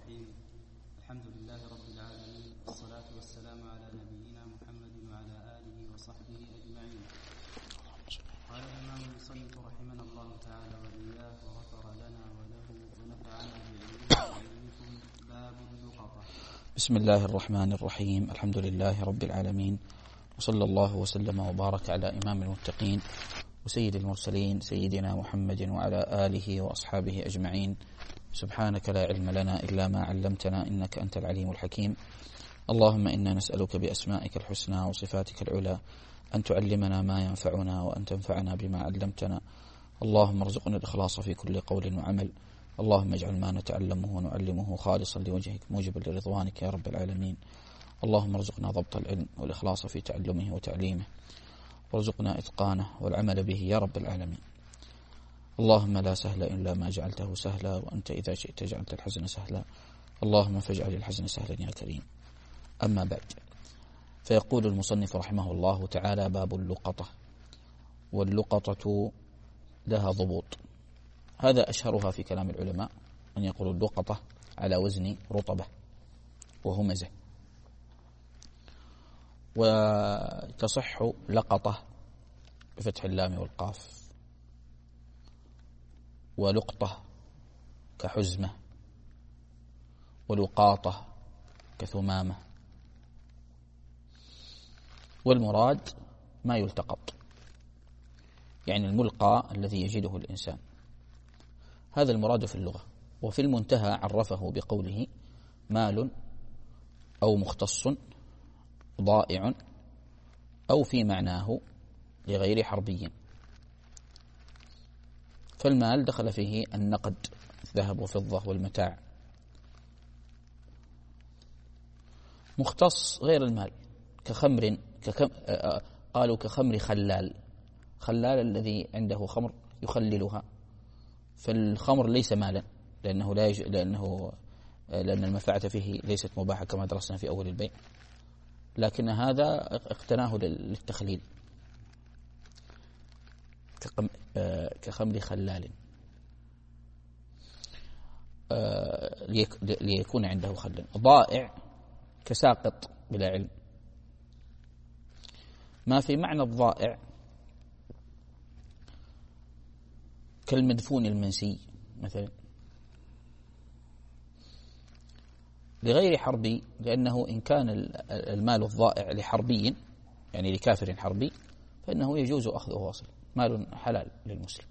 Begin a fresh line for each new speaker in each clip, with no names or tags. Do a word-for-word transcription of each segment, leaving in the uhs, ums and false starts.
الرحيم. الحمد لله رب العالمين، والصلاة والسلام على نبينا محمد وعلى آله وصحبه أجمعين. قال الإمام المصنف رحمنا الله تعالى وإياه وغفر لنا وله ونفعنا بعلمه وعلمكم. باب اللقطة.
بسم الله الرحمن الرحيم. الحمد لله رب العالمين، وصلى الله وسلم وبارك على إمام المتقين وسيد المرسلين سيدنا محمد وعلى آله وأصحابه أجمعين. سبحانك لا علم لنا إلا ما علمتنا إنك أنت العليم الحكيم. اللهم إنا نسألك بأسمائك الحسنى وصفاتك العلى أن تعلمنا ما ينفعنا وأن تنفعنا بما علمتنا. اللهم ارزقنا الإخلاص في كل قول وعمل. اللهم اجعل ما نتعلمه ونعلمه خالصا لوجهك موجبا لرضوانك يا رب العالمين. اللهم ارزقنا ضبط العلم والإخلاص في تعلمه وتعليمه، وارزقنا إتقانه والعمل به يا رب العالمين. اللهم لا سهل إلا ما جعلته سهلا، وأنت إذا شئت جعلت الحزن سهلا. اللهم فاجعل الحزن سهلا يا كريم. أما بعد، فيقول المصنف رحمه الله تعالى: باب اللقطة. واللقطة لها ضبوط، هذا أشهرها في كلام العلماء أن يقول اللقطة على وزن رطبة وهمزة، وتصح لقطة بفتح اللام والقاف، ولقطة كحزمة، ولقاطة كثمامة. والمراد ما يلتقط، يعني الملقى الذي يجده الإنسان، هذا المراد في اللغة. وفي المنتهى عرفه بقوله: مال أو مختص ضائع أو في معناه لغير حربي. فالمال دخل فيه النقد، الذهب وفضة والمتاع. مختص غير المال كخمر، ككم قالوا كخمر خلال، خلال الذي عنده خمر يخللها. فالخمر ليس مالا، لأنه لا يج... لأنه لأن المنفعة فيه ليست مباحة كما درسنا في أول البيع، لكن هذا اقتناه للتخليل كخمر خلال ليكون عنده خل. ضائع كساقط بلا علم. ما في معنى الضائع كالمدفون المنسي مثلا، لغير حربي، لأنه إن كان المال الضائع لحربي، يعني لكافر حربي، فإنه يجوز أخذه واصل، مال حلال للمسلم.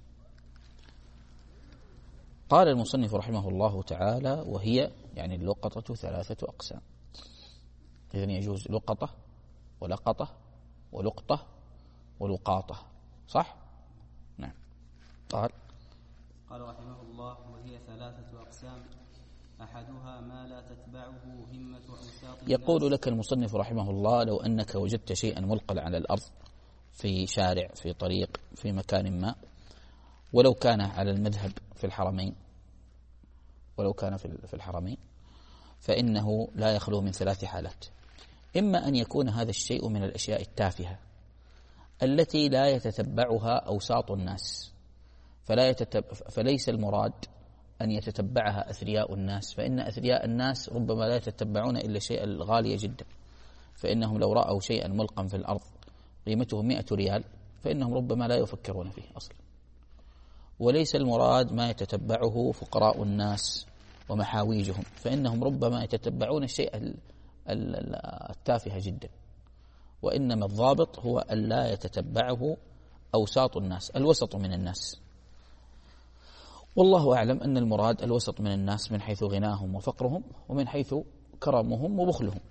قال المصنف رحمه الله تعالى: وهي يعني اللقطة ثلاثة أقسام. إذن يجوز لقطة ولقطة ولقطة ولقاطة، صح؟ نعم. قال
قال رحمه الله: وهي ثلاثة أقسام، أحدها ما لا تتبعه همة أوساط.
يقول لك المصنف رحمه الله: لو أنك وجدت شيئا ملقا على الأرض في شارع، في طريق، في مكان ما، ولو كان على المذهب في الحرمين، ولو كان في الحرمين فإنه لا يخلو من ثلاث حالات. إما أن يكون هذا الشيء من الأشياء التافهة التي لا يتتبعها أوساط الناس، فلا يتتب... فليس المراد أن يتتبعها أثرياء الناس، فإن أثرياء الناس ربما لا يتتبعون إلا الشيء الغالي جدا، فإنهم لو رأوا شيئا ملقا في الأرض قيمته مئة ريال فإنهم ربما لا يفكرون فيه أصلا. وليس المراد ما يتتبعه فقراء الناس ومحاويجهم، فإنهم ربما يتتبعون الشيء التافه جدا. وإنما الضابط هو أن لا يتتبعه أوساط الناس، الوسط من الناس. والله أعلم أن المراد الوسط من الناس من حيث غناهم وفقرهم، ومن حيث كرمهم وبخلهم،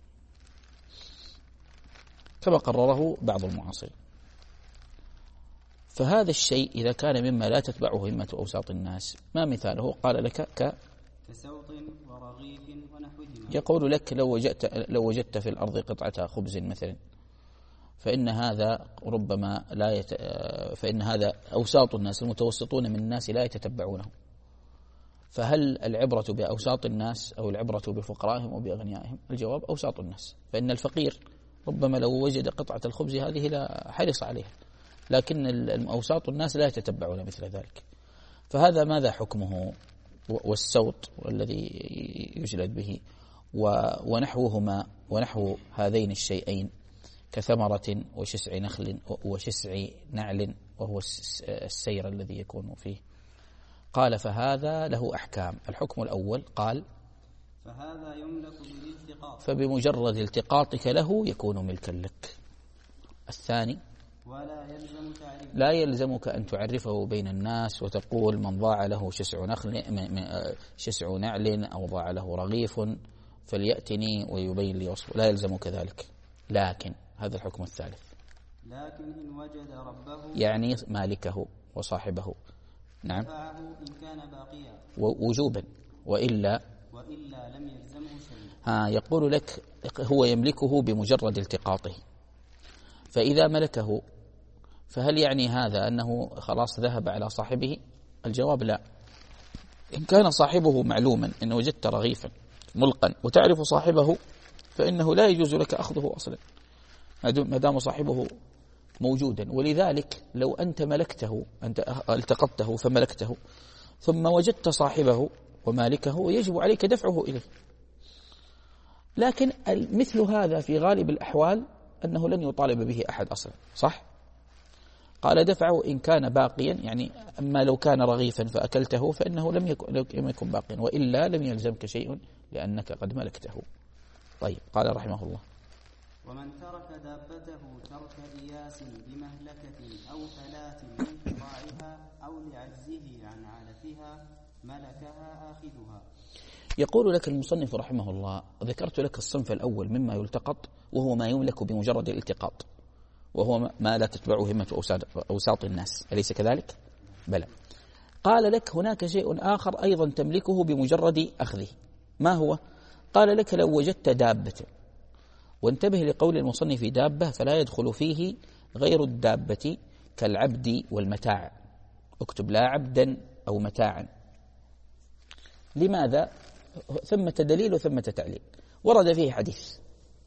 كما قرره بعض المعاصرين. فهذا الشيء إذا كان مما لا تتبعه همة أوساط الناس، ما مثاله؟ قال لك ك
كسوط ورغيف ونحوهما.
يقول لك لو وجدت لو وجدت في الأرض قطعة خبز مثلا، فإن هذا ربما لا يت... فإن هذا أوساط الناس المتوسطون من الناس لا يتتبعونه. فهل العبرة بأوساط الناس أو العبرة بفقرائهم أو بأغنيائهم؟ الجواب أوساط الناس، فإن الفقير ربما لو وجد قطعة الخبز هذه لا حرص عليها، لكن أوساط الناس لا يتتبعون مثل ذلك. فهذا ماذا حكمه؟ والسوط الذي يجلد به ونحوهما ونحو هذين الشيئين كثمرة وشسع نخل وشسع نعل وهو السير الذي يكون فيه. قال فهذا له أحكام. الحكم الأول قال
فهذا يملك بالالتقاط،
فبمجرد التقاطك له يكون ملكا لك. الثاني
ولا يلزم تعريفه،
لا يلزمك أن تعرفه بين الناس وتقول من ضاع له شسع نخل شسع نعل أو ضاع له رغيف فليأتني ويبين لي وصفه، لا يلزمك ذلك. لكن هذا الحكم الثالث،
لكن إن وجد ربه
يعني مالكه وصاحبه، نعم،
دفعه إن كان باقيا
وجوبا، وإلا
وإلا لم يلزمه شيء.
ها يقول لك هو يملكه بمجرد التقاطه، فإذا ملكه فهل يعني هذا أنه خلاص ذهب على صاحبه؟ الجواب لا. إن كان صاحبه معلوما، إن وجدت رغيفا ملقا وتعرف صاحبه فإنه لا يجوز لك أخذه أصلا ما دام صاحبه موجودا. ولذلك لو أنت ملكته، أنت التقطته فملكته ثم وجدت صاحبه ومالكه يجب عليك دفعه إليه. لكن مثل هذا في غالب الأحوال أنه لن يطالب به أحد أصلا، صح؟ قال دفعه إن كان باقيا، يعني أما لو كان رغيفا فأكلته فإنه لم يكن, لم يكن باقيا، وإلا لم يلزمك شيء لأنك قد ملكته. طيب قال رحمه الله
ومن ترك دابته ترك إياس بمهلكة أو فلات من قطاعها أو لعجزه عن علفها ملكها آخذها.
يقول لك المصنف رحمه الله ذكرت لك الصنف الأول مما يلتقط وهو ما يملك بمجرد الالتقاط، وهو ما لا تتبعه همة أوساط الناس، أليس كذلك؟ بلى. قال لك هناك شيء آخر أيضا تملكه بمجرد أخذه، ما هو؟ قال لك لو وجدت دابة، وانتبه لقول المصنف دابة فلا يدخل فيه غير الدابة كالعبد والمتاع، اكتب لا عبدا أو متاعا. لماذا؟ ثمة دليل وثمة تعليل. ورد فيه حديث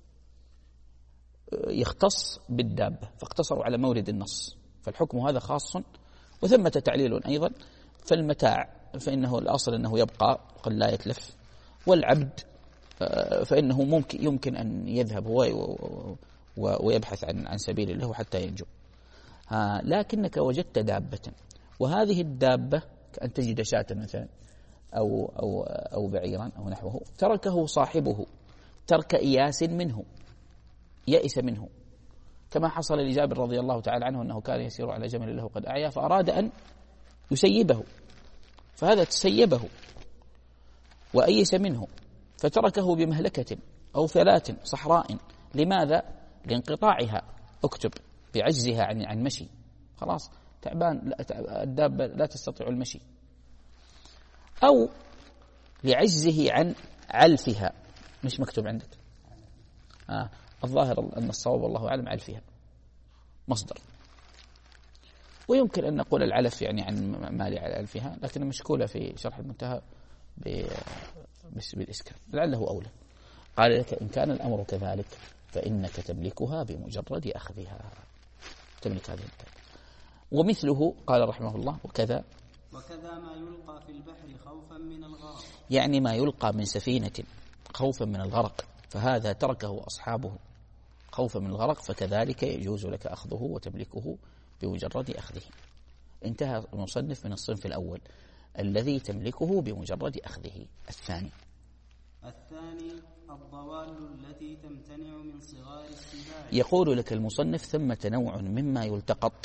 يختص بالدابة فاقتصروا على مورد النص، فالحكم هذا خاص، وثمة تعليل أيضا. فالمتاع فإنه الأصل أنه يبقى قد لا يتلف، والعبد فإنه ممكن يمكن أن يذهب هو ويبحث عن عن سبيل الله حتى ينجو. لكنك وجدت دابة، وهذه الدابة كأن تجد شاة مثلا أو أو أو بعيرا أو نحوه، تركه صاحبه ترك إياس منه، يئس منه، كما حصل لجابر رضي الله تعالى عنه أنه كان يسير على جمل له قد أعيا فأراد أن يسيبه، فهذا تسيبه وأيس منه فتركه بمهلكة أو فلات صحراء. لماذا؟ لانقطاعها، اكتب بعجزها عن عن مشي، خلاص تعبان، الدابة لا تستطيع المشي، أو لعجزه عن علفها، مش مكتوب عندك، آه. الظاهر أن الصواب والله أعلم علفها مصدر، ويمكن أن نقول العلف يعني عن مالي على علفها، لكن مشكولة في شرح المنتهى بالإسكان لعله أولى. قال لك إن كان الأمر كذلك فإنك تملكها بمجرد أخذها، تملك هذه الدابة. ومثله قال رحمه الله وكذا
وكذا ما يلقى في البحر خوفا من الغرق،
يعني ما يلقى من سفينة خوفا من الغرق، فهذا تركه أصحابه خوفا من الغرق، فكذلك يجوز لك أخذه وتملكه بمجرد أخذه. انتهى المصنف من الصنف الأول الذي تملكه بمجرد أخذه. الثاني
الثاني الضوال التي تمتنع من صغار السباع.
يقول لك المصنف ثمة نوع مما يلتقط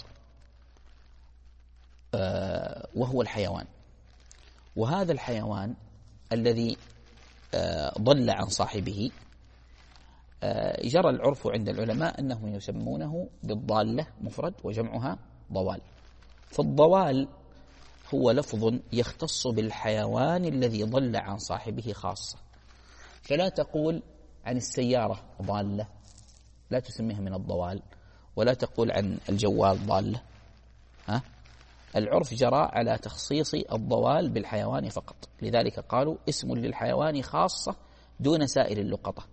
آه وهو الحيوان، وهذا الحيوان الذي آه ضل عن صاحبه آه جرى العرف عند العلماء أنهم يسمونه بالضالة مفرد وجمعها ضوال. فالضوال هو لفظ يختص بالحيوان الذي ضل عن صاحبه خاصة، فلا تقول عن السيارة ضالة، لا تسميها من الضوال، ولا تقول عن الجوال ضالة. ها؟ العرف جرى على تخصيص الضوال بالحيوان فقط، لذلك قالوا اسم للحيوان خاصة دون سائر اللقطة.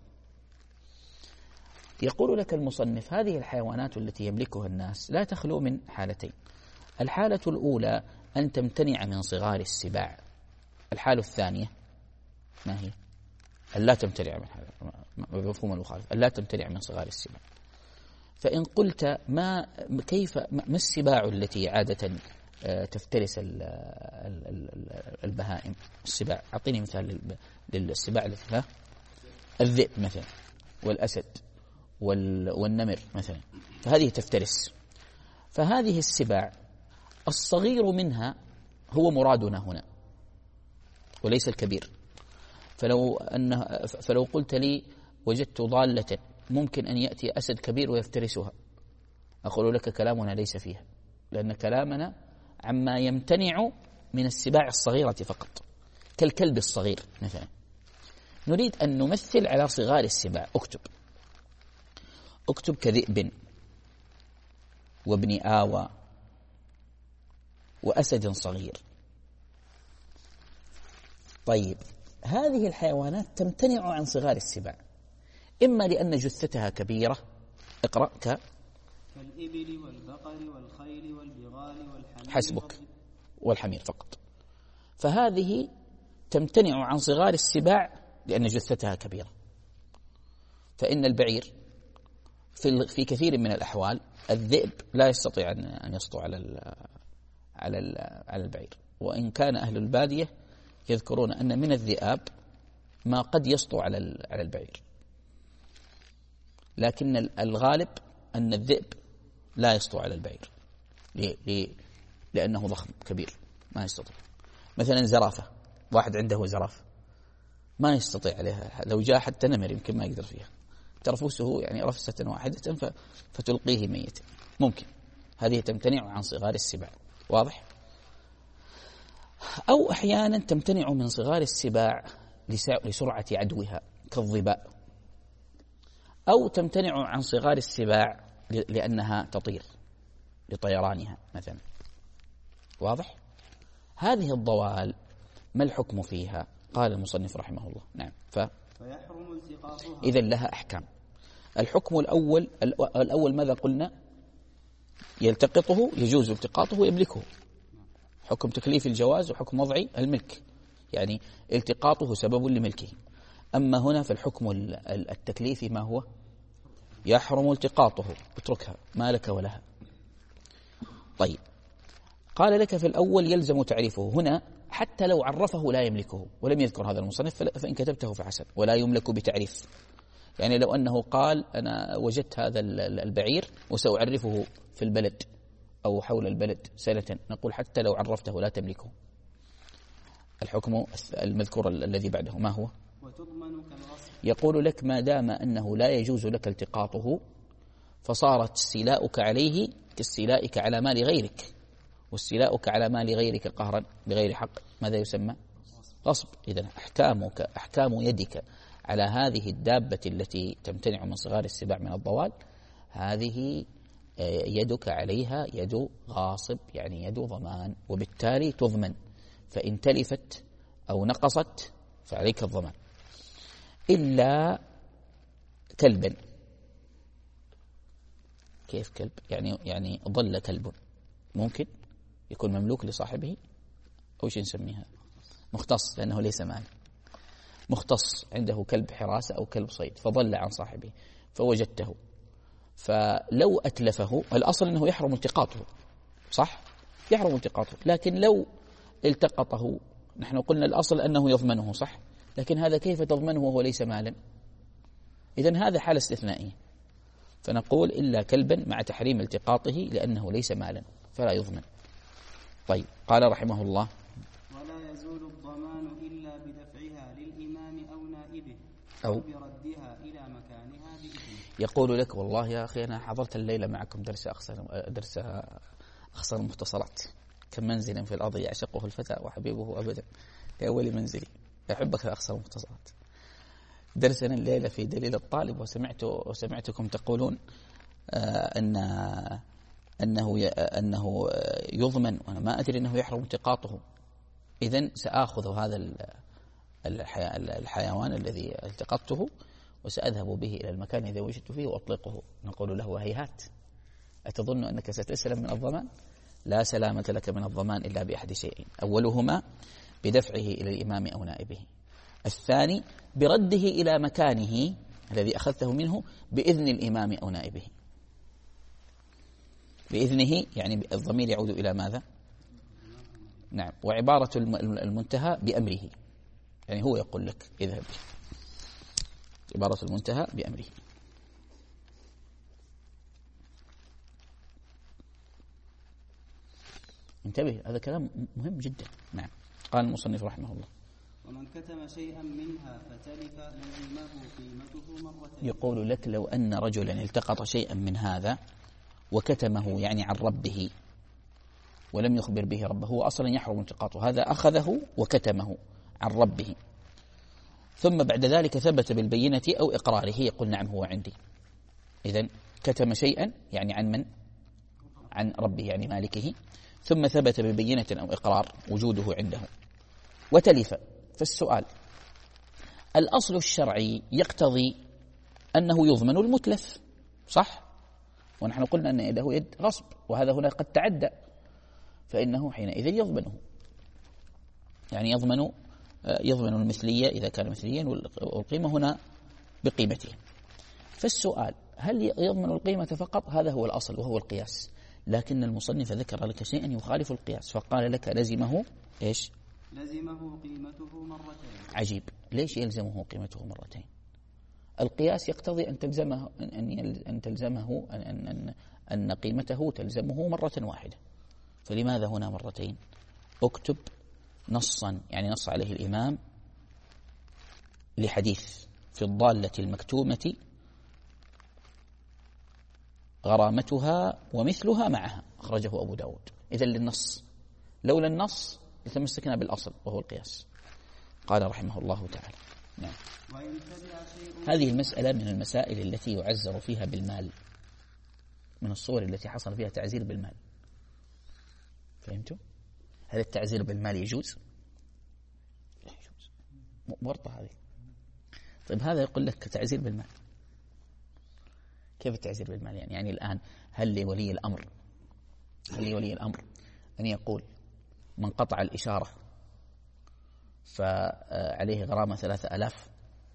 يقول لك المصنف هذه الحيوانات التي يملكها الناس لا تخلو من حالتين. الحالة الأولى أن تمتنع من صغار السباع، الحالة الثانية ما هي؟ ألا تمتنع من هذا مفهوم المخالف، ألا تمتنع من صغار السباع. فإن قلت ما كيف ما السباع التي عادة تفترس البهائم؟ السباع، أعطيني مثال للسباع التي الذئب مثلا والأسد والنمر مثلا، فهذه تفترس. فهذه السباع الصغير منها هو مرادنا هنا وليس الكبير. فلو أنه فلو قلت لي وجدت ضالة ممكن أن يأتي أسد كبير ويفترسها، أقول لك كلامنا ليس فيها، لأن كلامنا عما يمتنع من السباع الصغيرة فقط، كالكلب الصغير مثلا. نريد أن نمثل على صغار السباع. اكتب اكتب كذئب وابن آوى وأسد صغير. طيب هذه الحيوانات تمتنع عن صغار السباع، إما لأن جثتها كبيرة، اقرأ ك
كالإبل والبقر والخيل والبغال والحمير،
حسبك، والحمير فقط. فهذه تمتنع عن صغار السباع لأن جثتها كبيرة. فإن البعير في في كثير من الأحوال الذئب لا يستطيع أن يسطو على ال على ال على البعير، وإن كان أهل البادية يذكرون أن من الذئاب ما قد يسطو على على البعير، لكن الغالب أن الذئب لا يسطو على البعير لأنه ضخم كبير ما يستطيع. مثلا زرافة، واحد عنده زرافة ما يستطيع عليها، لو جاء حتى نمر يمكن ما يقدر فيها، ترفسه يعني رفسة واحدة فتلقيه ميتا ممكن. هذه تمتنع عن صغار السباع، واضح؟ أو أحيانا تمتنع من صغار السباع لسرعة عدوها كالظباء، أو تمتنع عن صغار السباع لأنها تطير لطيرانها مثلا، واضح؟ هذه الضوال ما الحكم فيها؟ قال المصنف رحمه الله نعم ف
فيحرم التقاطها.
إذا لها أحكام. الحكم الأول الأول ماذا قلنا؟ يلتقطه، يجوز التقاطه ويملكه، حكم تكليف الجواز وحكم وضعي الملك، يعني التقاطه سبب لملكه. أما هنا فالحكم التكليفي ما هو؟ يحرم التقاطه، اتركها ما لك ولها. طيب قال لك في الأول يلزم تعريفه، هنا حتى لو عرفه لا يملكه، ولم يذكر هذا المصنف فإن كتبته فحسن، ولا يملك بتعريف. يعني لو أنه قال أنا وجدت هذا البعير وسأعرفه في البلد أو حول البلد سنة، نقول حتى لو عرفته لا تملكه. الحكم المذكور الذي بعده ما هو؟
وتضمن كالغصب.
يقول لك ما دام أنه لا يجوز لك التقاطه فصارت استيلاؤك عليه كاستيلائك على مال غيرك، واستيلاؤك على مال غيرك قهرا بغير حق ماذا يسمى؟ غصب. إذن أحكامك أحكام يدك على هذه الدابة التي تمتنع من صغار السباع من الضوال، هذه يدك عليها يد غاصب، يعني يد ضمان، وبالتالي تضمن، فإن تلفت أو نقصت فعليك الضمان. إلا كلبا. كيف كلب؟ يعني يعني ضل كلب، ممكن يكون مملوك لصاحبه، أو شيء نسميها مختص لأنه ليس مال، مختص عنده كلب حراسة أو كلب صيد فضل عن صاحبه فوجدته، فلو أتلفه الأصل أنه يحرم التقاطه، صح؟ يحرم التقاطه، لكن لو التقطه نحن قلنا الأصل أنه يضمنه، صح؟ لكن هذا كيف تضمنه وهو ليس مالا؟ إذن هذا حالة استثنائية، فنقول إلا كلبا مع تحريم التقاطه لأنه ليس مالا فلا يضمن. طيب قال رحمه الله
ولا يزول الضمان إلا بدفعها للإمام أو نائبه
أو
بردها إلى مكانها بإذنه.
يقول لك والله يا أخي أنا حضرت الليلة معكم درس أخسر درس أخسر المختصرات، كم منزل في الأرض يعشقه الفتى وحبيبه أبدا لأول منزلي يحبك أخسر المختصرات. درسنا الليلة في دليل الطالب، وسمعت وسمعتكم تقولون آه أن أنه أنه يضمن، وأنا ما أدري أنه يحرم التقاطه. إذن سآخذ هذا الحيوان الذي التقطته وسأذهب به إلى المكان إذا وجدت فيه وأطلقه. نقول له هيهات، أتظن أنك ستسلم من الضمان؟ لا سلامة لك من الضمان إلا بأحد شيئين، أولهما بدفعه إلى الإمام أو نائبه. الثاني برده إلى مكانه الذي أخذته منه بإذن الإمام أو نائبه. بإذنه يعني الضمير يعود إلى ماذا؟ نعم. وعبارة المنتهى بأمره، يعني هو يقول لك اذهب. عبارة المنتهى بأمره. انتبه، هذا كلام مهم جدا. نعم. قال المصنف رحمه الله:
ومن كتم شيئا منها فتلف لزمه قيمته مرتين.
يقول لك لو أن رجلا التقط شيئا من هذا وكتمه يعني عن ربه ولم يخبر به ربه، هو أصلا يحرم التقاطه، هذا أخذه وكتمه عن ربه، ثم بعد ذلك ثبت بالبينة أو إقراره يقول نعم هو عندي. إذن كتم شيئا يعني عن من؟ عن ربه يعني مالكه، ثم ثبت ببينة أو إقرار وجوده عنده وتلف. فالسؤال: الأصل الشرعي يقتضي أنه يضمن المتلف، صح؟ ونحن قلنا أن يده يد غصب، وهذا هنا قد تعدى، فإنه حينئذ يضمنه، يعني يضمن يضمن المثلية إذا كان مثليا، والقيمة هنا بقيمته. فالسؤال: هل يضمن القيمة فقط؟ هذا هو الأصل وهو القياس، لكن المصنف ذكر لك شيئا يخالف القياس فقال لك لزمه إيش؟
لزمه قيمته مرتين.
عجيب، ليش يلزمه قيمته مرتين؟ القياس يقتضي أن تلزمه أن أن تلزمه أن أن أن قيمته تلزمه مرة واحدة، فلماذا هنا مرتين؟ اكتب نصا، يعني نص عليه الإمام لحديث: في الضالة المكتومة غرامتها ومثلها معها، أخرجه أبو داود. إذن للنص، لولا النص لتمسكنا بالأصل وهو القياس. قال رحمه الله تعالى: نعم. هذه المسألة من المسائل التي يعزر فيها بالمال، من الصور التي حصل فيها تعزير بالمال. فهمتوا؟ هل التعزير بالمال يجوز؟ لا يجوز، ورطة هذه. طيب هذا يقول لك تعزير بالمال، كيف التعزير بالمال؟ يعني يعني الآن هل لولي الأمر هل لولي الأمر أن يقول من قطع الإشارة فعليه غرامة ثلاثة آلاف،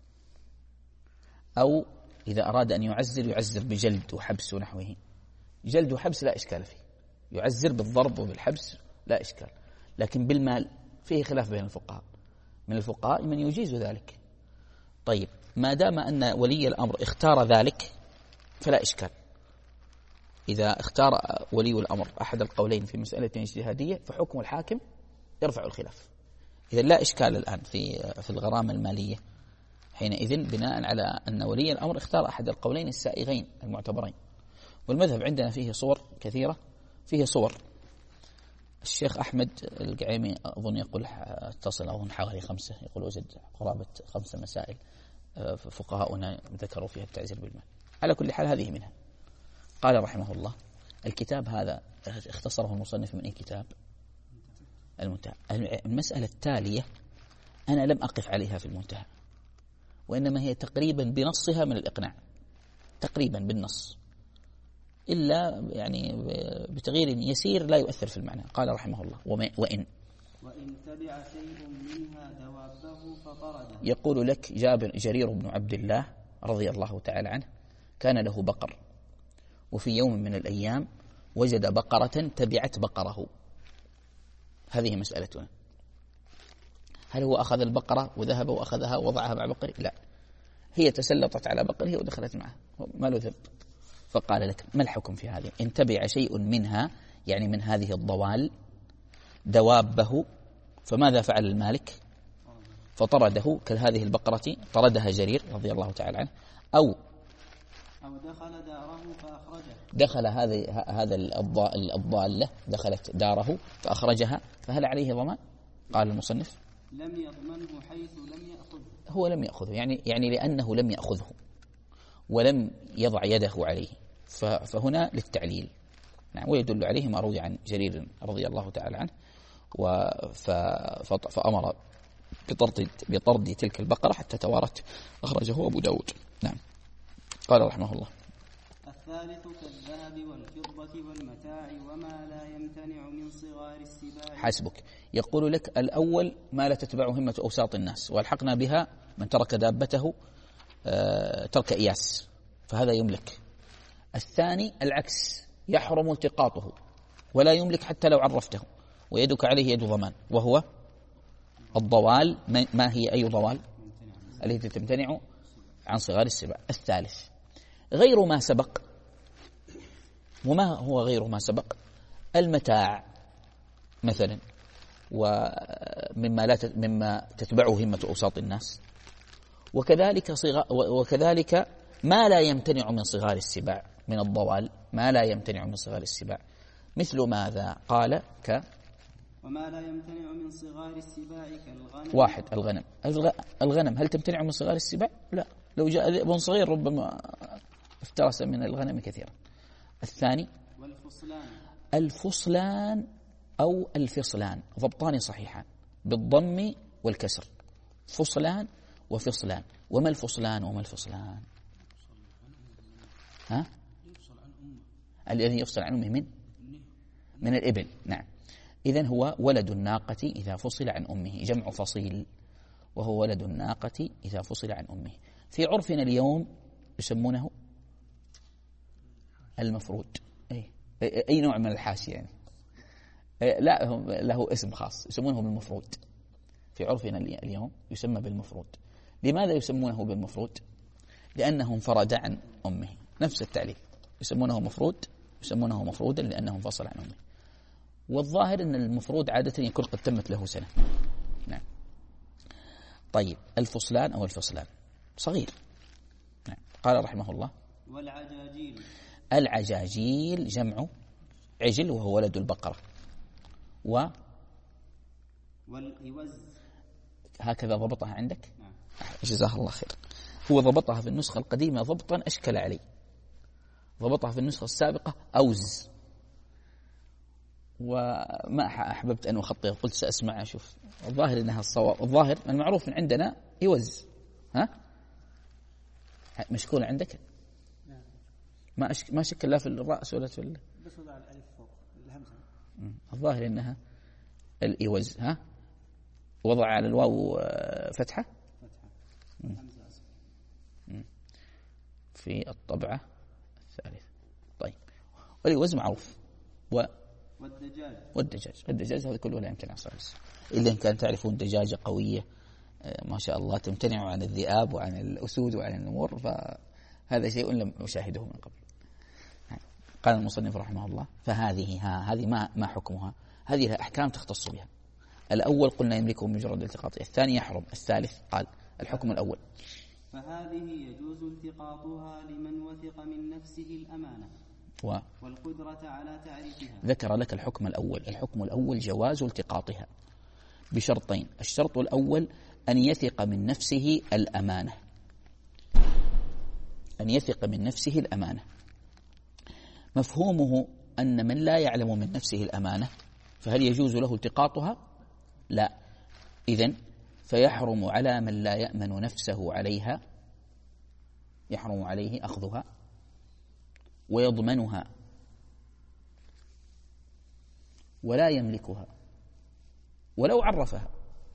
أو إذا أراد أن يعزر يعزر بجلد وحبس ونحوه؟ جلد وحبس لا إشكال فيه، يعزر بالضرب وبالحبس لا إشكال، لكن بالمال فيه خلاف بين الفقهاء، من الفقهاء من يجيز ذلك. طيب ما دام أن ولي الأمر اختار ذلك فلا إشكال. إذا اختار ولي الأمر أحد القولين في مسألة اجتهادية فحكم الحاكم يرفع الخلاف. إذا لا إشكال الآن في في الغرامة المالية حينئذ بناء على أن ولي الأمر اختار أحد القولين السائغين المعتبرين. والمذهب عندنا فيه صور كثيرة، فيه صور. الشيخ أحمد القعيمي أظن يقول اتصل أظن حوالي خمسة، يقول وجد قرابة خمسة مسائل فقهاؤنا ذكروا فيها التعزير بالمال. على كل حال هذه منها. قال رحمه الله: الكتاب هذا اختصره المصنف من أي كتاب؟ المنتهى. المسألة التالية أنا لم أقف عليها في المنتهى، وإنما هي تقريبا بنصها من الإقناع، تقريبا بالنص، إلا يعني بتغيير يسير لا يؤثر في المعنى. قال رحمه الله: وإن
وإن تبع شيء منها دوابه فطرده.
يقول لك جابر جرير بن عبد الله رضي الله تعالى عنه كان له بقر، وفي يوم من الأيام وجد بقرة تبعت بقره. هذه مسألتنا. هل هو أخذ البقرة وذهب وأخذها ووضعها مع بقره؟ لا، هي تسلطت على بقره ودخلت معه، ما له ذنب. فقال لك: ما الحكم في هذه؟ إن تبع شيء منها يعني من هذه الضوال دوابه، فماذا فعل المالك؟ فطرده كهذه البقرة طردها جرير رضي الله تعالى عنه، أو
أو دخل داره فأخرجه،
دخل هذه هذا الضالة دخلت داره فأخرجها، فهل عليه ضمان؟ قال المصنف:
لم يضمنه حيث لم يأخذه. هو
لم يأخذه، يعني يعني لأنه لم يأخذه ولم يضع يده عليه، فهنا للتعليل. نعم. ويدل عليه ما روي عن جرير رضي الله تعالى عنه، فأمر بطرد بطرد تلك البقرة حتى توارت، أخرجه أبو داود. نعم. قال رحمه الله:
الثالث كالذهب والفضة والمتاع وما لا يمتنع من صغار السباع.
حسبك. يقول لك الأول ما لا تتبع همة أوساط الناس، والحقنا بها من ترك دابته آه ترك إياس، فهذا يملك. الثاني العكس، يحرم التقاطه ولا يملك حتى لو عرفته، ويدك عليه يد ضمان، وهو الضوال. ما هي أي ضوال؟ التي تمتنع عن صغار السباع. الثالث غير ما سبق. وما هو غير ما سبق؟ المتاع مثلا، ومما لا مما تتبعه همة أوساط الناس، وكذلك صغار وكذلك ما لا يمتنع من صغار السباع من الضوال، ما لا يمتنع من صغار السباع. مثل ماذا؟ قال ك
وما لا يمتنع من صغار السباع كالغنم.
واحد الغنم. الغنم هل تمتنع من صغار السباع؟ لا، لو جاء ذئب صغير ربما افترس من الغنم كثيرا. الثاني
والفصلان.
الفصلان أو الفصلان ضبطان صحيحان بالضم والكسر، فصلان وفصلان. وما الفصلان وما الفصلان؟ ها؟ الذي يفصل عن أمه من من الإبل. نعم. إذن هو ولد الناقة إذا فصل عن أمه، جمع فصيل، وهو ولد الناقة إذا فصل عن أمه. في عرفنا اليوم يسمونه المفرود. أي, أي نوع من الحاشية يعني؟ لا، له اسم خاص يسمونه بالمفرود. في عرفنا اليوم يسمى بالمفرود. لماذا يسمونه بالمفرود؟ لأنه انفرد عن أمه، نفس التعريف، يسمونه مفرود، يسمونه مفرودا لأنه انفصل عن أمه. والظاهر أن المفروض عادة يكون قد تمت له سنة. نعم. طيب الفصلان أو الفصلان صغير. نعم. قال رحمه الله
والعجاجيل.
العجاجيل جمع عجل وهو ولد البقرة. و
والإوز
هكذا ضبطها عندك؟
نعم.
جزاه الله خير. هو ضبطها في النسخة القديمة ضبطا أشكل علي، ضبطها في النسخة السابقة أوز، وما أحببت أن أخطئ، قلت سأسمع أشوف. الظاهر أنها الصواب، الظاهر المعروف عندنا يوز. ها مشكولة عندك؟ ما أشك... ما شكل لا في الرأس ولا في ال...
بس وضع الألف فوق الهمزة.
الظاهر أنها الإوز. ها وضع على الواو فتحة
فتحة
في الطبعة الثالثة. طيب والإوز معروف. و
والدجاج.
والدجاج والدجاج هذا كله لا يمكن عن صرف، إلا إن كان تعرفون دجاجة قوية ما شاء الله تمتنع عن الذئاب وعن الأسود وعن النمور، فهذا شيء لم نشاهده من قبل. قال المصنف رحمه الله فهذه ها هذه ما ما حكمها؟ هذه لها أحكام تختص بها. الأول قلنا يملكه مجرد التقاطه، الثاني يحرم، الثالث قال الحكم الأول
فهذه يجوز التقاطها لمن وثق من نفسه الأمانة
و
والقدرة على تعريفها.
ذكر لك الحكم الأول. الحكم الأول جواز التقاطها بشرطين. الشرط الأول أن يثق من نفسه الأمانة، أن يثق من نفسه الأمانة. مفهومه أن من لا يعلم من نفسه الأمانة فهل يجوز له التقاطها؟ لا. إذن فيحرم على من لا يأمن نفسه عليها، يحرم عليه أخذها ويضمنها ولا يملكها ولو عرفها.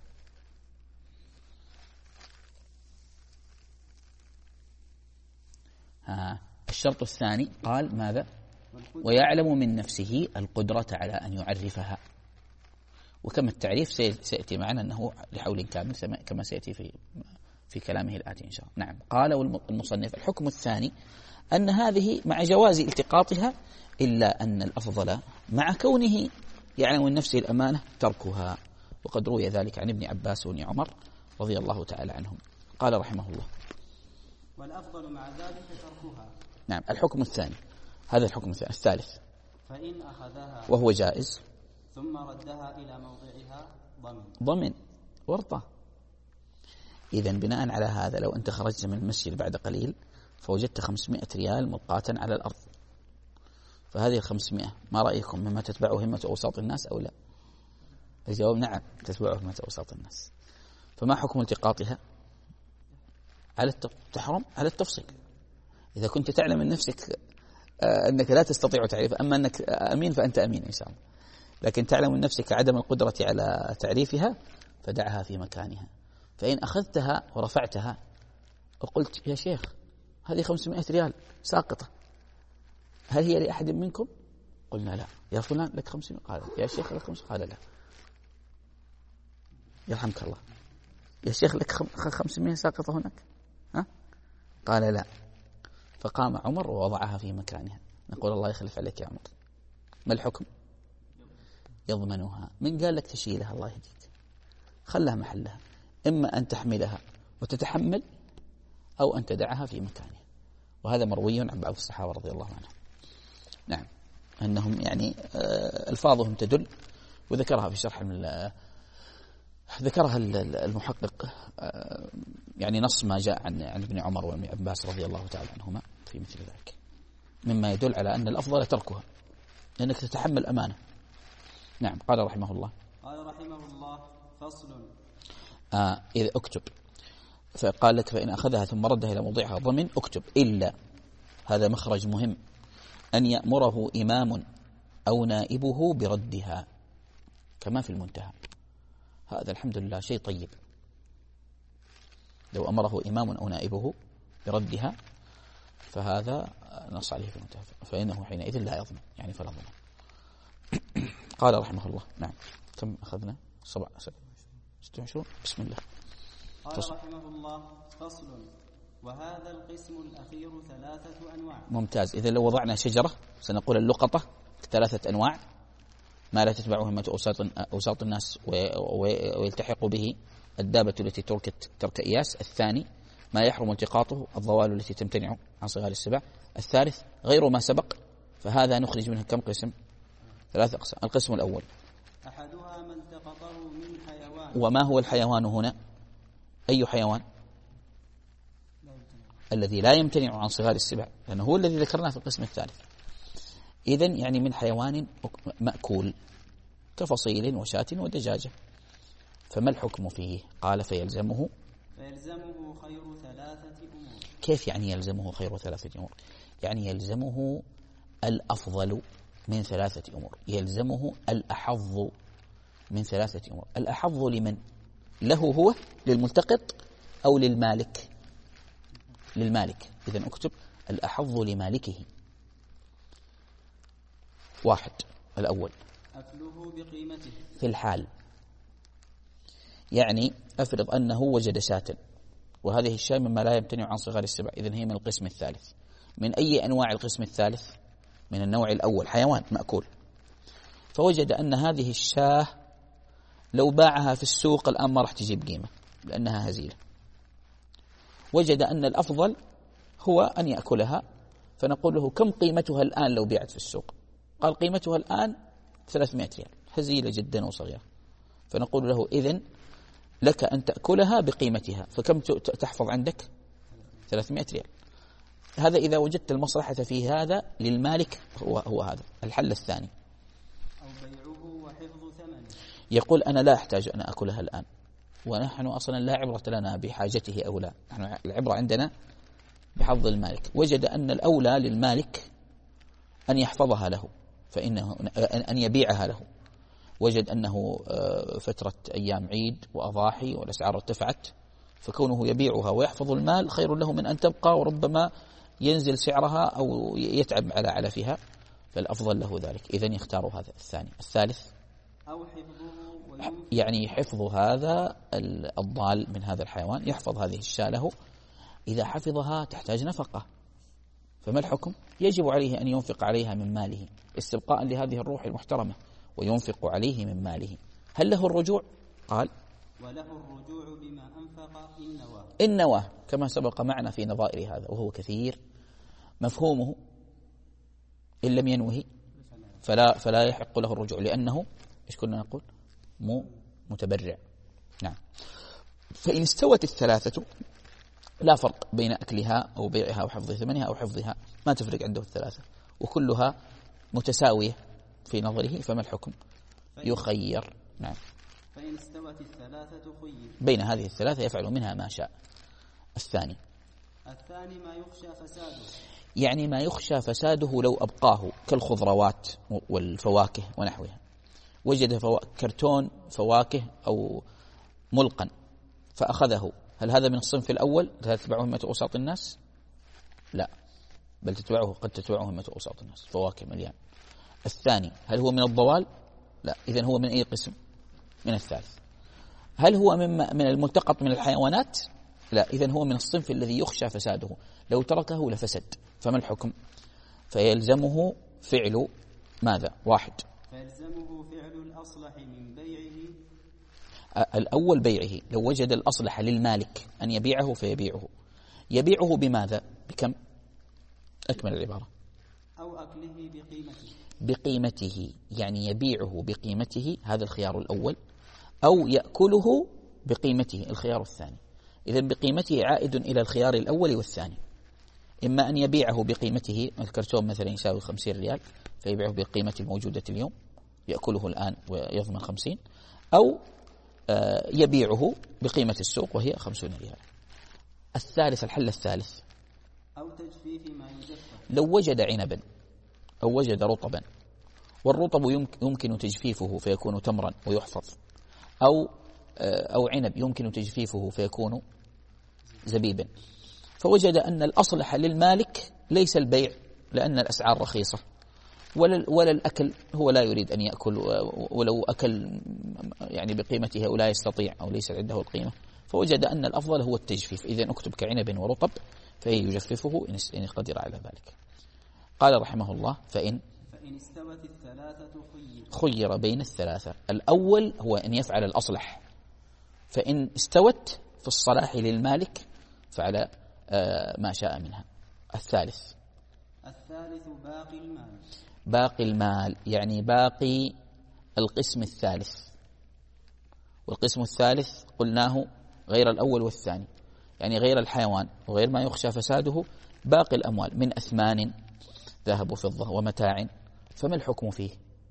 ها الشرط الثاني قال ماذا؟ ويعلم من نفسه القدرة على أن يعرفها. وكما التعريف سيأتي معنا أنه لحول كامل كما سيأتي في في كلامه الآتي إن شاء الله. نعم. قال والمصنف الحكم الثاني أن هذه مع جواز التقاطها، إلا أن الأفضل مع كونه يعلم من نفسه الأمانة تركها، وقد روي ذلك عن ابن عباس وابن عمر رضي الله تعالى عنهم. قال رحمه الله
والأفضل مع ذلك تركها.
نعم. الحكم الثاني هذا الحكم الثاني. الثالث
فإن أخذها
وهو جائز
ثم ردها إلى موضعها ضمن
ضمن ورطة. إذن بناء على هذا لو أنت خرجت من المسجد بعد قليل فوجدت خمسمائة ريال ملقاة على الأرض، فهذه الخمسمائة ما رأيكم مما تتبعه همة أوساط الناس أو لا؟ الجواب نعم تتبعه همة أوساط الناس. فما حكم التقاطها؟ على التحرم على التفصيل. إذا كنت تعلم من نفسك أنك لا تستطيع تعريف، أما أنك أمين فأنت أمين إن شاء الله، لكن تعلم من نفسك عدم القدرة على تعريفها فدعها في مكانها. فإن أخذتها ورفعتها وقلت يا شيخ هذه خمسمائة ريال ساقطة، هل هي لأحد منكم؟ قلنا لا. يا فلان لك خمسمائة؟ قال يا شيخ لك خمسمائة؟ قال لا. يرحمك الله، يا شيخ لك خمسمائة ساقطة هناك؟ ها؟ قال لا. فقام عمر ووضعها في مكانها. نقول الله يخلف عليك يا عمر، ما الحكم؟ يضمنها. من قال لك تشيلها؟ الله يهديك، خلها محلها، إما أن تحملها وتتحمل أو أن تدعها في مكانها. وهذا مروي عن بعض الصحابة رضي الله عنهم. نعم، أنهم يعني ألفاظهم تدل، وذكرها في شرح ذكرها المحقق يعني نص ما جاء عن عن ابن عمر وابن عباس رضي الله تعالى عنهما في مثل ذلك، مما يدل على أن الأفضل تركها لأنك تتحمل أمانة. نعم. قال رحمه الله
قال رحمه الله فصل.
آه إذا أكتب، فقال لك فإن أخذها ثم ردها إلى موضعها ضمن أكتب، إلا، هذا مخرج مهم، أن يأمره إمام أو نائبه بردها كما في المنتهى. هذا الحمد لله شيء طيب، لو أمره إمام أو نائبه بردها فهذا نص عليه في المنتهى، فإنه حينئذ لا يضمن، يعني فلا ضمن. قال رحمه الله. نعم. كم أخذنا؟ سبع ستة وعشرون. بسم الله.
قال رحمه الله فصل. وهذا القسم الأخير ثلاثة أنواع.
ممتاز. إذا لو وضعنا شجرة سنقول اللقطة ثلاثة أنواع، ما لا تتبعه همة أوساط أوساط الناس ويلتحق به الدابة التي تركت ترك إياس. الثاني ما يحرم التقاطه، الضوال التي تمتنع عن صغار السبع. الثالث غير ما سبق، فهذا نخرج منه كم قسم؟ ثلاثة أقسام. القسم الأول
أحدها ما التقطه من حيوان.
وما هو الحيوان هنا؟ أي حيوان؟ الذي لا يمتنع عن صغار السبع، لأنه هو الذي ذكرناه في القسم الثالث. إذن يعني من حيوان مأكول كفصيل وشاة ودجاجة. فما الحكم فيه؟ قال فيلزمه
فيلزمه خير ثلاثة أمور.
كيف يعني يلزمه خير ثلاثة أمور؟ يعني يلزمه الأفضل من ثلاثة أمور، يلزمه الأحظ من ثلاثة أمور. الأحظ لمن؟ له هو للملتقط أو للمالك؟ للمالك. إذن أكتب الأحظ لمالكه. واحد، الأول
أكله بقيمته
في الحال، يعني أفرض أنه وجد شاة، وهذه الشاة مما لا يمتنع عن صغار السبع، إذن هي من القسم الثالث. من أي أنواع القسم الثالث؟ من النوع الأول، حيوان مأكول. فوجد أن هذه الشاة لو باعها في السوق الآن ما راح تجيب قيمة لأنها هزيلة. وجد أن الأفضل هو أن يأكلها، فنقول له كم قيمتها الآن لو بيعت في السوق؟ قال قيمتها الآن ثلاثمائة ريال، هزيلة جدا وصغيرة. فنقول له إذن لك أن تأكلها بقيمتها، فكم تحفظ عندك؟ ثلاثمائة ريال. هذا إذا وجدت المصلحة في هذا للمالك، هو, هو هذا الحل الثاني.
أو بيعه وحفظ ثمنه.
يقول أنا لا أحتاج أن أكلها الآن، ونحن أصلا لا عبرة لنا بحاجته أو لا، نحن العبرة عندنا بحظ المالك. وجد أن الأولى للمالك أن يحفظها له، فإنه أن يبيعها له. وجد أنه فترة أيام عيد وأضاحي والأسعار ارتفعت، فكونه يبيعها ويحفظ المال خير له من أن تبقى وربما ينزل سعرها أو يتعب على علفها، فالأفضل له ذلك. إذن يختار هذا الثاني. الثالث
أو حفظه،
يعني حفظ هذا الضال من هذا الحيوان، يحفظ هذه الشاة له. إذا حفظها تحتاج نفقة، فما الحكم؟ يجب عليه أن ينفق عليها من ماله استبقاء لهذه الروح المحترمة، وينفق عليه من ماله. هل له الرجوع؟ قال
وله الرجوع بما أنفق إن نواه.
إن نواه، كما سبق معنا في نظائر هذا وهو كثير. مفهومه إن لم ينوه فلا, فلا يحق له الرجوع، لأنه إيش كنا نقول؟ مو متبرع. نعم. فإن استوت الثلاثة لا فرق بين أكلها أو بيعها أو حفظ ثمنها أو حفظها، ما تفرق عنده الثلاثة، وكلها متساوية في نظره. فما الحكم؟ يخير. نعم.
فإن استوت الثلاثة خير
بين هذه الثلاثة، يفعل منها ما شاء. الثاني
الثاني ما يخشى فساده،
يعني ما يخشى فساده لو أبقاه كالخضروات والفواكه ونحوها. وجد فوا... كرتون فواكه أو ملقا فأخذه، هل هذا من الصنف الأول لا تتبعه همة أوساط الناس؟ لا، بل تتبعه قد تتبعه همة أوساط الناس، فواكه مليان. الثاني هل هو من الضوال؟ لا، إذن هو من أي قسم؟ من الثالث. هل هو من من الملتقط من الحيوانات؟ لا، إذن هو من الصنف الذي يخشى فساده، لو تركه لفسد. فما الحكم؟ فيلزمه فعل ماذا؟ واحد،
فيلزمه فعل الأصلح من بيعه.
الأول بيعه، لو وجد الأصلح للمالك أن يبيعه فيبيعه. يبيعه بماذا؟ بكم؟ أكمل العبارة.
أو أكله بقيمته.
بقيمته، يعني يبيعه بقيمته، هذا الخيار الأول. أو يأكله بقيمته، الخيار الثاني. إذن بقيمته عائد إلى الخيار الأول والثاني. إما أن يبيعه بقيمته، الكرتون مثلا يساوي خمسين ريال فيبيعه بقيمة الموجودة اليوم، يأكله الآن ويضمن خمسين، أو يبيعه بقيمة السوق وهي خمسون ريال. الثالث، الحل الثالث،
أو تجفيف ما يجفف.
لو وجد عنبا أو وجد رطبا، والرطب يمكن تجفيفه فيكون تمرا ويحفظ، أو أو عنب يمكن تجفيفه فيكون زبيبا، فوجد أن الأصلح للمالك ليس البيع لأن الأسعار رخيصة، ولا ولا الأكل، هو لا يريد أن يأكل، ولو أكل يعني بقيمته ولا يستطيع أو ليس عنده القيمة، فوجد أن الأفضل هو التجفيف. إذن أكتب كعنب ورطب فهي يجففه إن قدر على ذلك. قال رحمه الله: فإن
فإن استوت الثلاثة خير
خير بين الثلاثة. الأول هو أن يفعل الأصلح، فإن استوت في الصلاح للمالك فعل ما شاء منها. الثالث
الثالث باقي المال.
باقي المال يعني باقي القسم الثالث، والقسم الثالث قلناه غير الأول والثاني، يعني غير الحيوان وغير ما يخشى فساده، باقي الأموال من أثمان ذهب وفضة ومتاع. فما الحكم فيه؟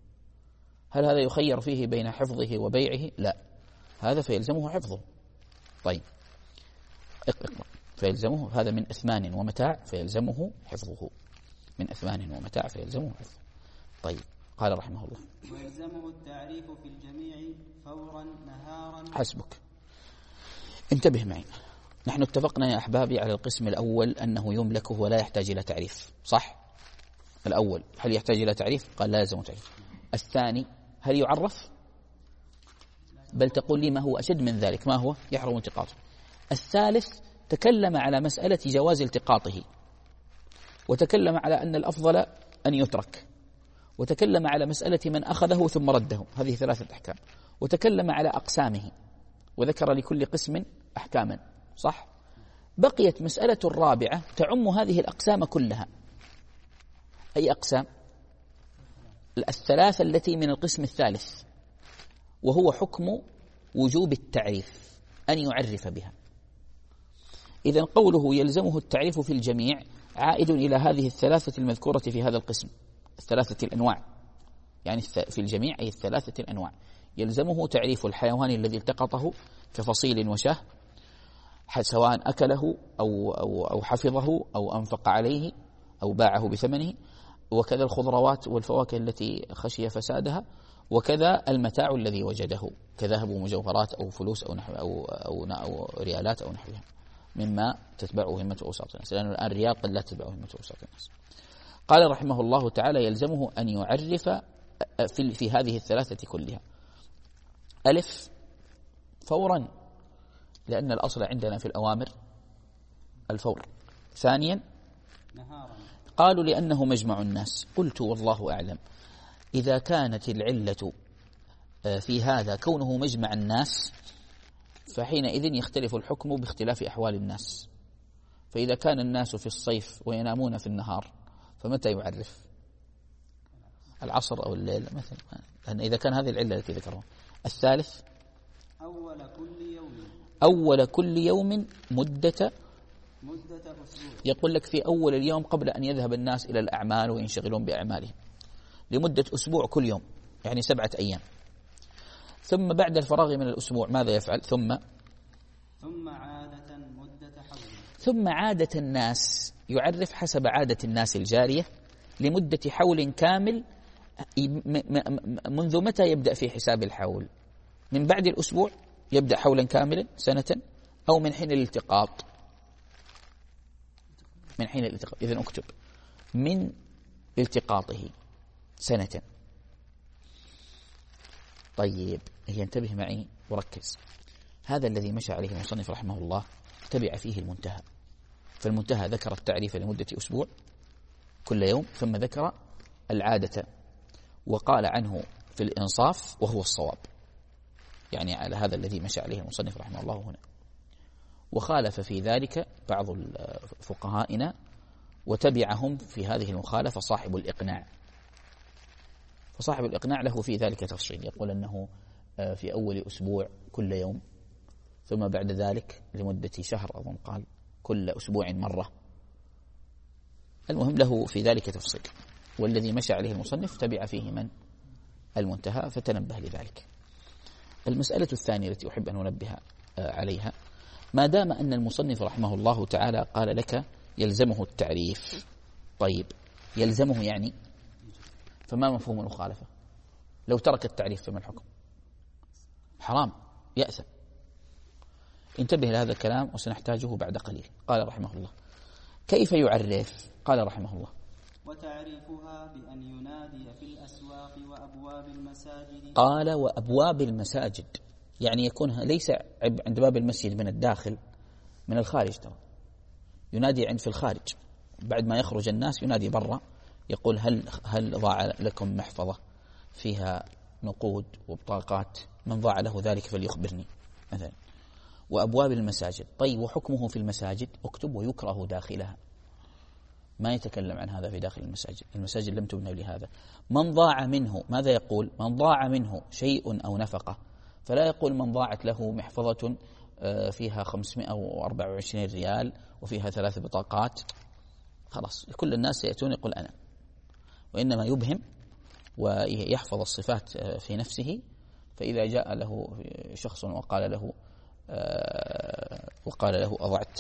هل هذا يخير فيه بين حفظه وبيعه؟ لا، هذا فيلزمه حفظه. طيب اقرأ. فيلزمه هذا من أثمان ومتاع فيلزمه حفظه، من أثمان ومتاع فيلزمه حفظه. طيب قال رحمه الله:
ويلزمه التعريف في الجميع فورا نهارا.
حسبك، انتبه معي. نحن اتفقنا يا أحبابي على القسم الأول أنه يملكه ولا يحتاج إلى تعريف، صح؟ الأول هل يحتاج إلى تعريف؟ قال لا يلزم تعريف. الثاني هل يعرف؟ بل تقول لي ما هو أشد من ذلك، ما هو؟ يحرم التقاطه. الثالث تكلم على مسألة جواز التقاطه، وتكلم على أن الأفضل أن يترك، وتكلم على مسألة من أخذه ثم رده، هذه ثلاثة أحكام، وتكلم على أقسامه وذكر لكل قسم أحكاما، صح؟ بقيت مسألة الرابعة تعم هذه الأقسام كلها. أي أقسام؟ الثلاثة التي من القسم الثالث، وهو حكم وجوب التعريف، أن يعرف بها. إذن قوله يلزمه التعريف في الجميع عائد إلى هذه الثلاثة المذكورة في هذا القسم، الثلاثة الأنواع، يعني في الجميع أي الثلاثة الأنواع. يلزمه تعريف الحيوان الذي التقطه كفصيل وشاه، سواء أكله أو, أو, أو حفظه أو أنفق عليه أو باعه بثمنه، وكذا الخضروات والفواكه التي خشي فسادها، وكذا المتاع الذي وجده كذهب ومجوهرات أو فلوس أو نحو أو, أو, أو ريالات أو نحوها مما تتبعه همة أوساط الناس، لأن الآن الريال قد لا تتبعه همة أوساط الناس. قال رحمه الله تعالى: يلزمه أن يعرف في, في هذه الثلاثة كلها. ألف فورا، لأن الأصل عندنا في الأوامر الفور. ثانيا
نهارا،
قالوا لأنه مجمع الناس. قلت والله أعلم، إذا كانت العلة في هذا كونه مجمع الناس فحينئذ يختلف الحكم باختلاف أحوال الناس. فإذا كان الناس في الصيف وينامون في النهار فمتى يعرف؟ العصر أو الليل مثلا، لأن إذا كان هذه العلة التي ذكرها. الثالث
أول كل يوم
أول كل يوم مدة
مدة أسبوع،
يقول لك في أول اليوم قبل أن يذهب الناس إلى الأعمال وينشغلون بأعمالهم، لمدة أسبوع كل يوم، يعني سبعة أيام. ثم بعد الفراغ من الأسبوع ماذا يفعل؟ ثم
ثم عادة مدة حول
ثم عادة الناس يعرف حسب عادة الناس الجارية لمدة حول كامل. منذ متى يبدأ في حساب الحول؟ من بعد الأسبوع يبدأ حولا كاملا سنة، أو من حين الالتقاط؟ من حين الالتقاط. إذن أكتب من التقاطه سنة. طيب هي انتبه معي وركز. هذا الذي مشى عليه المصنف رحمه الله تبع فيه المنتهى. فالمنتهى ذكر التعريف لمدة أسبوع كل يوم، ثم ذكر العادة وقال عنه في الإنصاف وهو الصواب، يعني على هذا الذي مشى عليه المصنف رحمه الله هنا. وخالف في ذلك بعض فقهائنا وتبعهم في هذه المخالفة صاحب الإقناع. فصاحب الإقناع له في ذلك تفصيل، يقول أنه في أول أسبوع كل يوم، ثم بعد ذلك لمدة شهر أظن قال كل أسبوع مرة. المهم له في ذلك تفصيل، والذي مشى عليه المصنف تبع فيه من؟ المنتهى، فتنبه لذلك. المسألة الثانية التي أحب أن أنبه عليها، ما دام أن المصنف رحمه الله تعالى قال لك يلزمه التعريف، طيب يلزمه يعني فما مفهوم المخالفة؟ لو ترك التعريف فما الحكم؟ حرام، يأثم. انتبه لهذا الكلام وسنحتاجه بعد قليل. قال رحمه الله كيف يعرف؟ قال رحمه الله
وتعريفها بأن ينادي في الأسواق وأبواب المساجد.
قال وأبواب المساجد، يعني يكون ليس عند باب المسجد من الداخل، من الخارج. ترى ينادي عند في الخارج بعد ما يخرج الناس، ينادي برا يقول هل هل ضاع لكم محفظة فيها نقود وبطاقات؟ من ضاع له ذلك فليخبرني مثلا. وأبواب المساجد، طيب وحكمه في المساجد؟ اكتب ويكره داخلها، ما يتكلم عن هذا في داخل المساجد، المساجد لم تبنى لهذا. من ضاع منه ماذا يقول؟ من ضاع منه شيء أو نفقة، فلا يقول من ضاعت له محفظة فيها خمسمائة وأربعة وعشرين ريال وفيها ثلاث بطاقات، خلاص كل الناس يأتون يقول أنا، وإنما يبهم ويحفظ الصفات في نفسه. فإذا جاء له شخص وقال له وقال له أضعت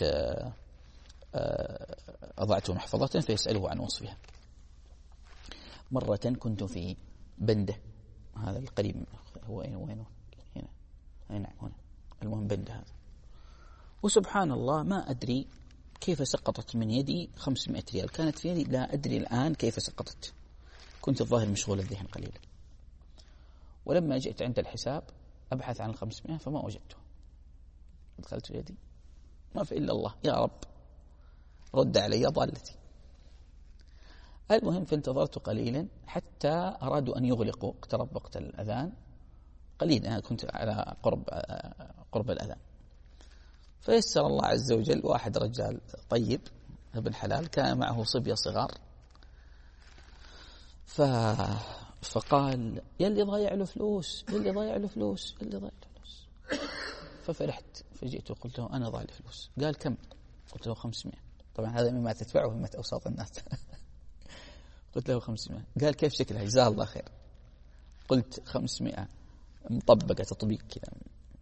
أضعت محفظة، فيسأله عن وصفها. مرة كنت في بنده، هذا القريب، هو وين وين هنا، نعم هنا، المهم بنده هذا، وسبحان الله ما أدري كيف سقطت من يدي خمسمائة ريال، كانت في يدي لا أدري الآن كيف سقطت، كنت الظاهر مشغول الذهن قليلا. ولما جئت عند الحساب أبحث عن الخمسمائة فما وجدته، دخلت في يدي ما في إلا الله، يا رب رد علي ضالتي. المهم فانتظرت قليلا حتى أرادوا أن يغلقوا، اقترب وقت الأذان قليلا، أنا كنت على قرب قرب الأذان. فيسر الله عز وجل واحد رجال طيب ابن حلال كان معه صبية صغار، ف... فقال يلي ضايع له فلوس، يلي ضايع له فلوس، يلي ضايع له فلوس. ففرحت فجئت وقلت له أنا ضايع له فلوس. قال كم؟ قلت له خمسمائة. طبعا هذا مما تدفعه همة أوساط الناس. قلت له خمسمائة. قال كيف شكلها؟ جزاه الله خير. قلت خمسمائة مطبقة تطبيق كذا،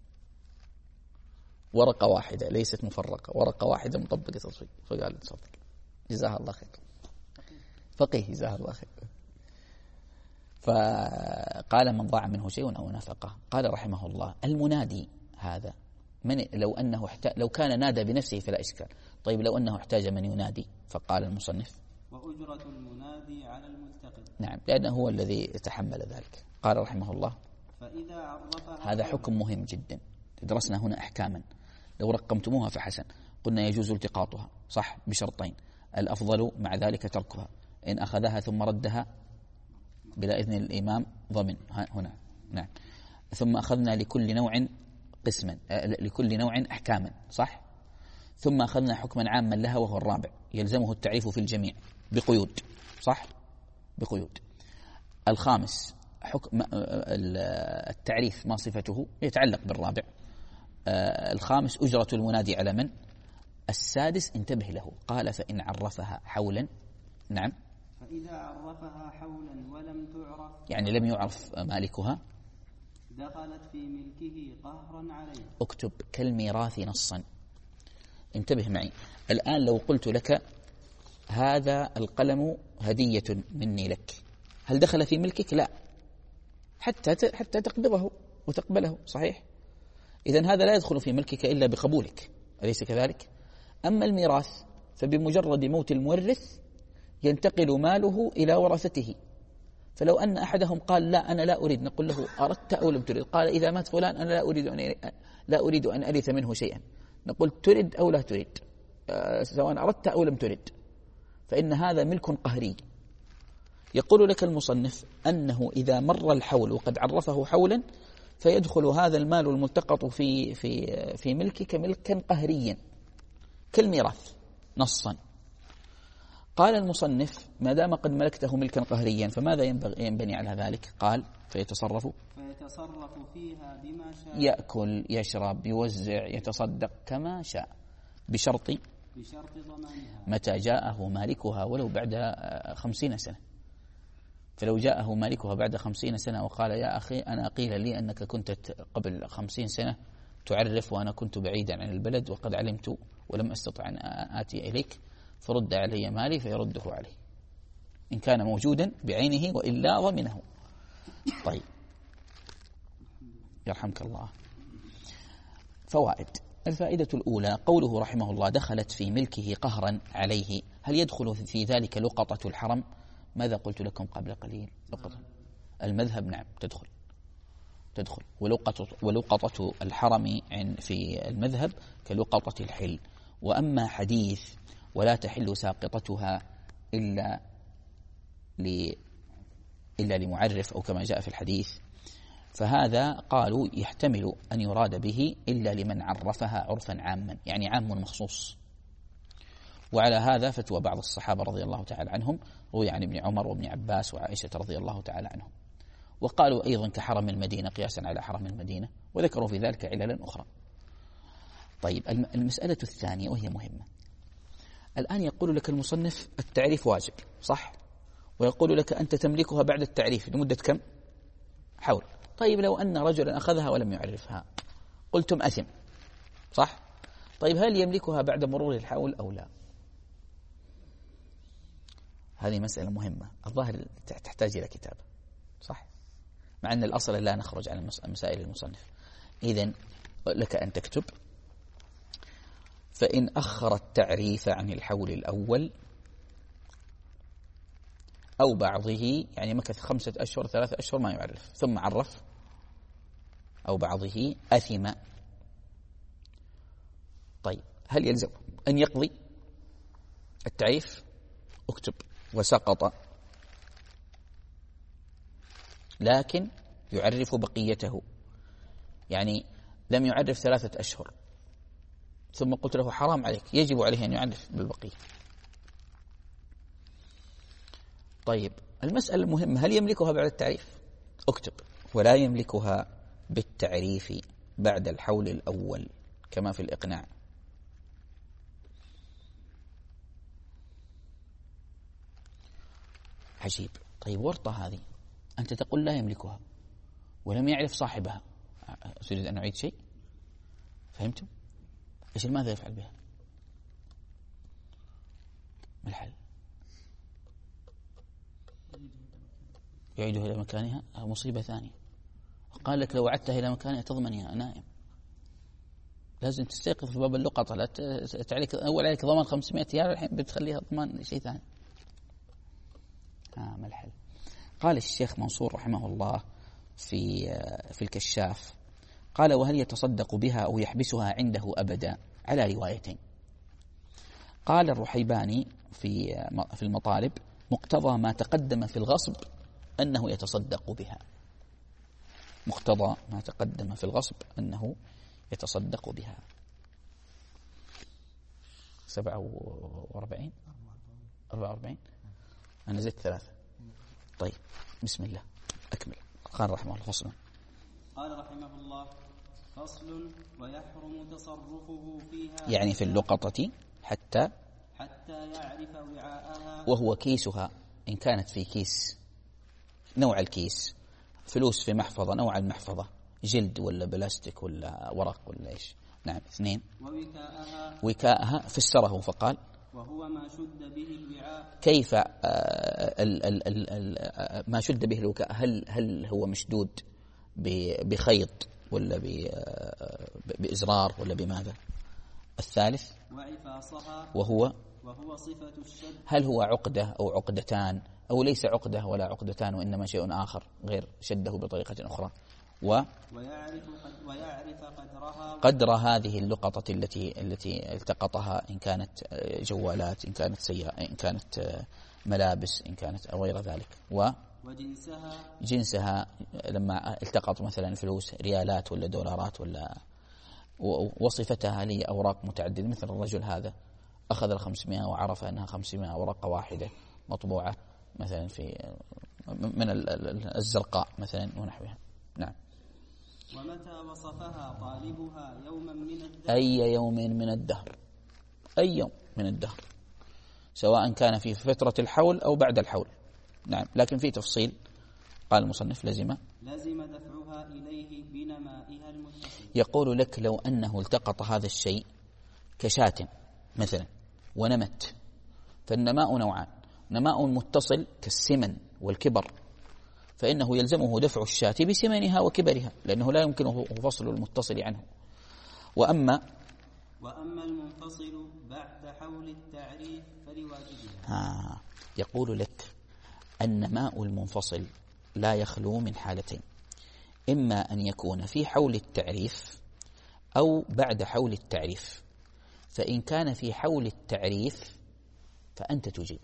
ورقة واحدة ليست مفرقة، ورقة واحدة مطبقة تطبيق. فقال تفضل جزاه الله خير، فقيه جزاه الله خير. فقال من ضاع منه شيء أو نفقه. قال رحمه الله المنادي هذا من لو أنه احتاج، لو كان نادى بنفسه فلا إشكال. طيب لو أنه احتاج من ينادي؟ فقال المصنف
وأجرة المنادي على الملتقي.
نعم، لأنه هو الذي يتحمل ذلك. قال رحمه الله
فإذا عرفها،
هذا حكم مهم جدا، درسنا هنا أحكاما لو رقمتموها فحسن. قلنا يجوز التقاطها صح بشرطين، الأفضل مع ذلك تركها، إن أخذها ثم ردها بلا إذن الإمام ضمن هنا. نعم. ثم أخذنا لكل نوع قسما، لكل نوع أحكاما صح. ثم أخذنا حكما عاما لها وهو الرابع، يلزمه التعريف في الجميع بقيود صح، بقيود. الخامس حكم التعريف ما صفته يتعلق بالرابع. الخامس أجرة المنادي على من؟ السادس انتبه له، قال فإن عرفها حولا. نعم،
فإذا عرفها حولا ولم تعرف،
يعني لم يعرف مالكها،
دخلت في ملكه قهرا عليه.
اكتب كالميراث نصا. انتبه معي الآن، لو قلت لك هذا القلم هدية مني لك، هل دخل في ملكك؟ لا، حتى حتى تقبضه وتقبله، صحيح؟ إذن هذا لا يدخل في ملكك إلا بقبولك، أليس كذلك؟ أما الميراث فبمجرد موت المورث ينتقل ماله إلى ورثته. فلو أن أحدهم قال لا أنا لا أريد، نقول له أردت أو لم تريد؟ قال إذا مات فلان أنا لا أريد أن لا أريد أن أرث منه شيئا. نقول تريد أو لا تريد، أه سواء أردت أو لم تريد، فإن هذا ملك قهري. يقول لك المصنف أنه إذا مر الحول وقد عرفه حولا فيدخل هذا المال الملتقط في في في ملكك ملكا قهريا كالميراث نصا. قال المصنف ما دام قد ملكته ملكا قهريا فماذا ينبغي ينبني على ذلك؟ قال فيتصرف
فيتصرف فيها بما شاء،
يأكل يشرب يوزع يتصدق كما شاء، بشرط
بشرط ضمانها
متى جاءه مالكها ولو بعد خمسين سنة. فلو جاءه مالكها بعد خمسين سنة وقال يا أخي أنا قيل لي أنك كنت قبل خمسين سنة تعرف وأنا كنت بعيدا عن البلد وقد علمت ولم أستطع أن آتي إليك فرد علي مالي، فيرده عليه إن كان موجودا بعينه وإلا ضمنه. طيب يرحمك الله. فوائد. الفائدة الأولى قوله رحمه الله دخلت في ملكه قهرا عليه، هل يدخل في ذلك لقطة الحرم؟ ماذا قلت لكم قبل قليل؟ لقطة المذهب نعم تدخل تدخل ولقطة, ولقطة الحرم في المذهب كلقطة الحل. وأما حديث ولا تحل ساقطتها إلا إلا لمعرف أو كما جاء في الحديث، فهذا قالوا يحتمل أن يراد به إلا لمن عرفها عرفا عاما، يعني عام مخصوص. وعلى هذا فتوى بعض الصحابة رضي الله تعالى عنهم، روي عن ابن عمر وابن عباس وعائشة رضي الله تعالى عنهم. وقالوا أيضا كحرم المدينة قياسا على حرم المدينة، وذكروا في ذلك عللا أخرى. طيب المسألة الثانية وهي مهمة. الآن يقول لك المصنف التعريف واجب، صح؟ ويقول لك أنت تملكها بعد التعريف لمدة كم؟ حول. طيب لو أن رجلا أخذها ولم يعرفها قلتم أثم، صح؟ طيب هل يملكها بعد مرور الحول أو لا؟ هذه مسألة مهمة، الظاهر تحتاج إلى كتابة، صح؟ مع أن الأصل لا نخرج عن مسائل المصنف. إذن لك أن تكتب فإن أخر التعريف عن الحول الأول أو بعضه، يعني مكث خمسة أشهر ثلاثة أشهر ما يعرف ثم عرف، أو بعضه أثم. طيب هل يلزم أن يقضي التعريف؟ اكتب وسقط، لكن يعرف بقيته. يعني لم يعرف ثلاثة أشهر ثم قلت له حرام عليك، يجب عليه أن يعرف بالبقية. طيب المسألة المهمة هل يملكها بعد التعريف؟ اكتب ولا يملكها بالتعريف بعد الحول الأول كما في الإقناع. عجيب. طيب ورطة هذه، أنت تقول لا يملكها ولم يعرف صاحبها، تريد أن أعيد شيء؟ فهمتم؟ إيش ماذا يفعل بها؟ ما الحل؟ يعيدها إلى مكانها أو مصيبة ثانية. وقال لك لو عدتها إلى مكانها تضمنها نائم، لازم تستيقظ في باب اللقطة، لا تعليك أول عليك ضمان خمسمائة ريال الحين بتخليها ضمان شيء ثاني. آه ما الحل؟ قال الشيخ منصور رحمه الله في في الكشاف، قال وهل يتصدق بها أو يحبسها عنده أبدا؟ على روايتين. قال الرحيباني في في المطالب مقتضى ما تقدم في الغصب أنه يتصدق بها، مقتضى ما تقدم في الغصب أنه يتصدق بها. سبعة وأربعين أربعة وأربعين أنا زدت ثلاثة. طيب بسم الله أكمل. قال رحمه الله فصل.
قال رحمه الله فصل ويحرم تصرفه فيها،
يعني في اللقطة حتى
حتى يعرف وعاءها،
وهو كيسها إن كانت في كيس، نوع الكيس، فلوس في محفظة، نوع المحفظة، جلد ولا بلاستيك ولا ورق ولا إيش. نعم. اثنين،
ووكاءها
وكاءها فسره فقال
وهو ما شد به الوعاء.
كيف آه ال ال ال ال ما شد به الوكاء؟ هل هل هو مشدود بخيط ولا بإزرار ولا بماذا؟ الثالث
وعفاصها
وهو
وهو صفة الشد.
هل هو عقدة أو عقدتان أو ليس عقدة ولا عقدتان وإنما شيء آخر غير شده بطريقة أخرى؟ و
ويعرف, قد ويعرف قدرها
قدر هذه اللقطة التي التي التقطها، إن كانت جوالات، إن كانت سيارة، إن كانت ملابس، إن كانت أو غير ذلك. و
وجنسها
جنسها لما التقط مثلا فلوس، ريالات ولا دولارات ولا، وصفتها لأوراق متعددة، مثل الرجل هذا أخذ الخمسمائة وعرف أنها خمسمائة ورقة واحدة مطبوعة مثلا في من الزرقاء مثلا ونحوها. نعم.
ومتى وصفها طالبها يوما من الدهر،
أي يوم من الدهر، أي يوم من الدهر، سواء كان في فترة الحول أو بعد الحول. نعم. لكن في تفصيل قال المصنف لزم
لزم دفعها إليه بنمائها المتصل.
يقول لك لو أنه التقط هذا الشيء كشاة مثلا ونمت، فالنماء نوعان: نماء متصل كالسمن والكبر، فإنه يلزمه دفع الشاة بسمنها وكبرها، لأنه لا يمكنه فصل المتصل عنه. وأما
وأما المنفصل بعد حول التعريف فلواجبها.
ها يقول لك النماء المنفصل لا يخلو من حالتين: إما أن يكون في حول التعريف أو بعد حول التعريف. فإن كان في حول التعريف فأنت تجيب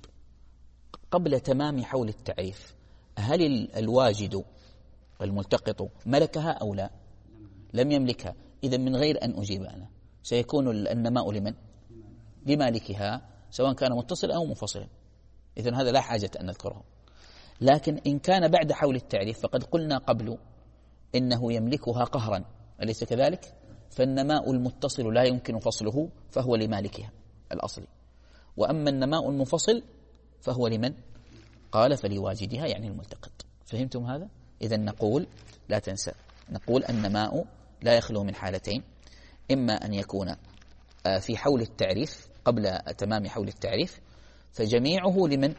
قبل تمام حول التعريف: هل الواجد الملتقط ملكها أو لا؟ لم يملكها. إذن من غير أن أجيب أنا سيكون النماء لمن؟ لمالكها، سواء كان متصل أو منفصلا. إذن هذا لا حاجة أن نذكره. لكن إن كان بعد حول التعريف فقد قلنا قبل إنه يملكها قهرا، أليس كذلك؟ فالنماء المتصل لا يمكن فصله، فهو لمالكها الأصلي. وأما النماء المنفصل فهو لمن؟ قال فلواجدها، يعني الملتقط. فهمتم هذا؟ إذن نقول لا تنسى، نقول النماء لا يخلو من حالتين: إما أن يكون في حول التعريف قبل تمام حول التعريف فجميعه لمن؟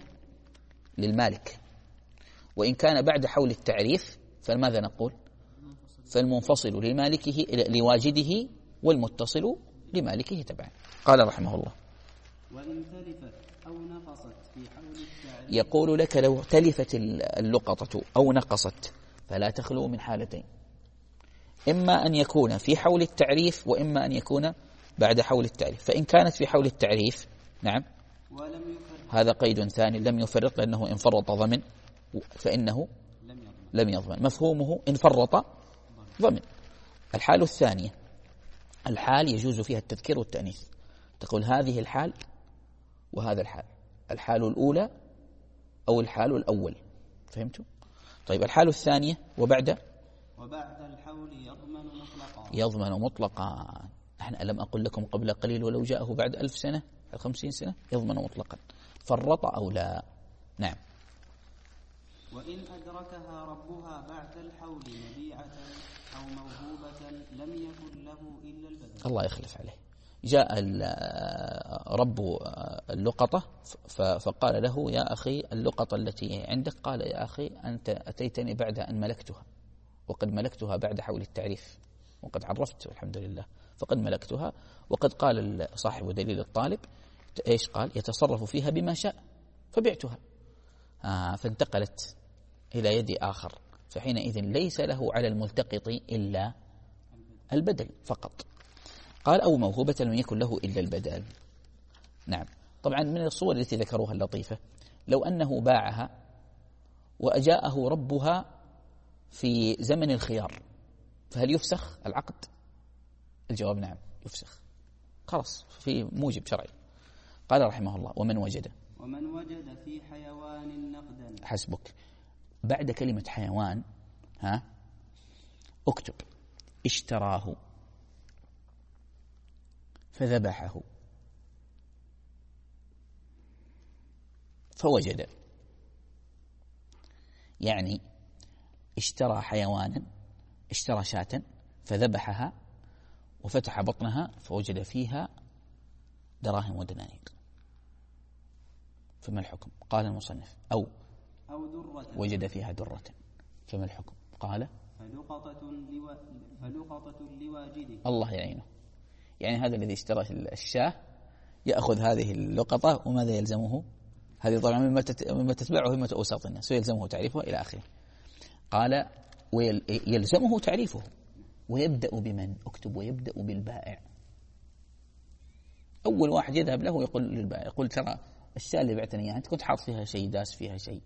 للمالك. وإن كان بعد حول التعريف فماذا نقول؟ فالمنفصل لمالكه لواجده والمتصل لمالكه تبعا. قال رحمه الله:
وإن تلفت أو نقصت في حول التعريف.
يقول لك لو تلفت اللقطة أو نقصت فلا تخلو من حالتين: إما أن يكون في حول التعريف وإما أن يكون بعد حول التعريف. فإن كانت في حول التعريف نعم
ولم يفرط،
هذا قيد ثاني، لم يفرط، لأنه إن فرط ضمن فإنه
لم يضمن.
لم يضمن. مفهومه إن فرط ضمن. الحال الثانية الحال يجوز فيها التذكير والتأنيث، تقول هذه الحال وهذا الحال، الحال الأولى أو الحال الأول. فهمتوا؟ طيب الحال الثانية وبعد
وبعد الحول يضمن مطلقا.
يضمن مطلقا. نحن ألم أقل لكم قبل قليل ولو جاءه بعد ألف سنة الخمسين سنة يضمن مطلقا، فرط أو لا. نعم.
وإن أدركها ربها بعد الحول مبيعة أو موهوبة لم يكن له إلا البدل.
الله يخلف عليه. جاء رب اللقطة فقال له: يا أخي اللقطة التي عندك. قال: يا أخي أنت أتيتني بعد أن ملكتها، وقد ملكتها بعد حول التعريف، وقد عرفت والحمد لله، فقد ملكتها. وقد قال صاحب دليل الطالب إيش قال؟ يتصرف فيها بما شاء، فبعتها. آه فانتقلت إلى يد آخر، فحينئذ ليس له على الملتقط إلا البدل فقط. قال: أو موهوبة لم يكن له إلا البدل. نعم. طبعا من الصور التي ذكروها اللطيفة لو أنه باعها وأجاءه ربها في زمن الخيار، فهل يفسخ العقد؟ الجواب نعم يفسخ، خلاص في موجب شرعي. قال رحمه الله: ومن وجد
ومن وجد في حيوان نقدا.
حسبك. بعد كلمة حيوان ها اكتب اشتراه فذبحه فوجد، يعني اشترى حيوانا اشترى شاة فذبحها وفتح بطنها فوجد فيها دراهم ودنانير، فما الحكم؟ قال المصنف أو
أو درة
وجد فيها درة، فما الحكم؟ قال
فلقطة لو... فلقطة لواجده.
الله يعينه. يعني هذا الذي اشترى الشاة يأخذ هذه اللقطة وماذا يلزمه؟ هذه طبعا مما مما تتبعه همة أوساط الناس، ويلزمه تعريفها إلى آخره. قال ويلزمه تعريفه، ويبدأ بمن؟ اكتب ويبدأ بالبائع. أول واحد يذهب له ويقول للبائع، يقول ترى الشاة اللي بعتني إياها أنت كنت حاط فيها شيء، داس فيها شيء،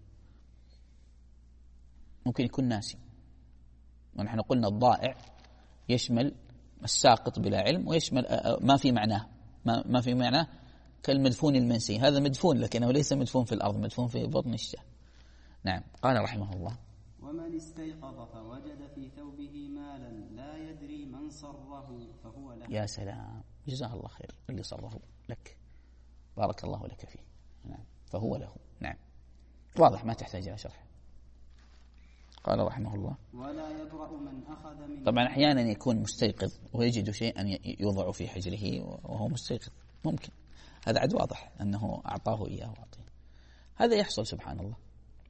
ممكن يكون ناسي. ونحن قلنا الضائع يشمل الساقط بلا علم، ويشمل ما في معناه، ما, ما في معناه كالمدفون المنسي، هذا مدفون لكنه ليس مدفون في الأرض، مدفون في بطن الشاة. نعم. قال رحمه الله
ومن استيقظ فوجد في ثوبه مالا لا يدري من صره فهو له.
يا سلام، جزاه الله خير اللي صره لك، بارك الله لك فيه. نعم، فهو له. نعم، واضح ما تحتاج إلى شرح. قال رحمه الله
ولا يبرأ من أخذ من.
طبعا أحيانا يكون مستيقظ ويجد شيئا يوضع في حجره وهو مستيقظ، ممكن هذا عد واضح أنه أعطاه إياه وأعطيه، هذا يحصل سبحان الله.